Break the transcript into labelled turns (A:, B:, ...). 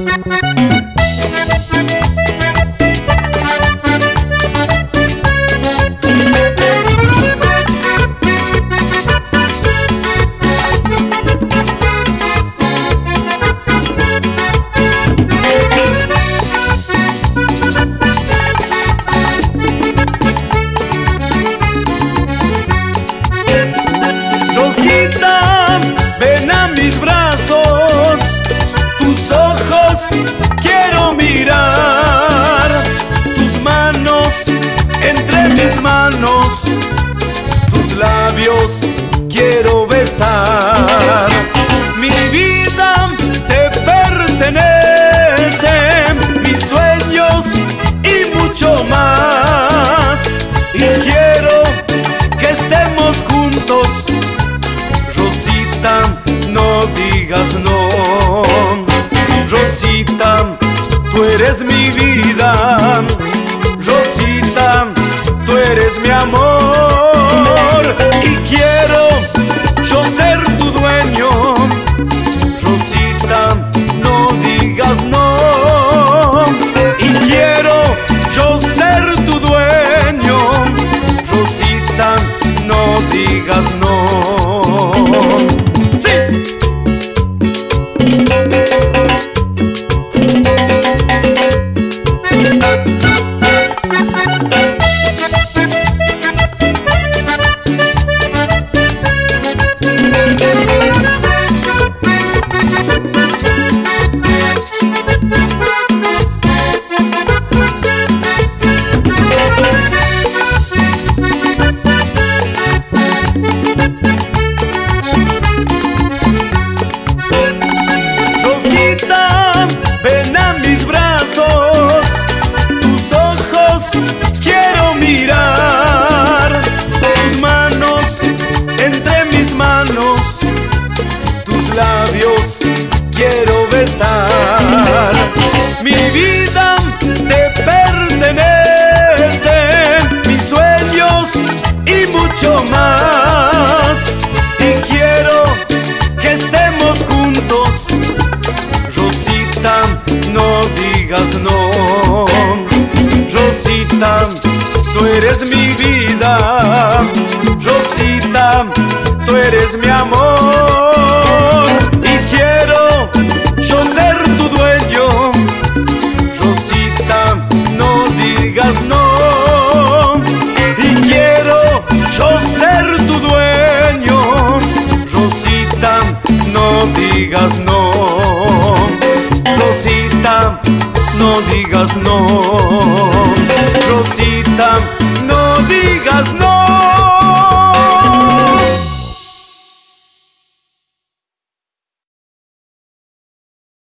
A: Rosita, ven a mis brazos, tus ojos quiero mirar, tus manos entre mis manos, tus labios quiero besar. Mi vida te pertenece, mis sueños y mucho más, y quiero que estemos juntos. Rosita, no digas no. Rosita, tú eres mi vida. Rosita, tú eres mi amor, y quiero yo ser tu dueño. Rosita, no digas no, y quiero yo ser tu dueño. Rosita, no digas no. ¡Sí! Rosita, ven a mis brazos, tus ojos quiero mirar, tus manos entre mis manos, tus labios quiero besar. Mi vida te pertenece, mis sueños y mucho más, y quiero que estemos juntos. Rosita, no digas no. Rosita, tú eres mi vida. Rosita, tú eres mi amor, y quiero yo ser tu dueño. Rosita, no digas no, y quiero yo ser tu dueño. Rosita, no digas no. Rosita, no digas no. Rosita, no digas no.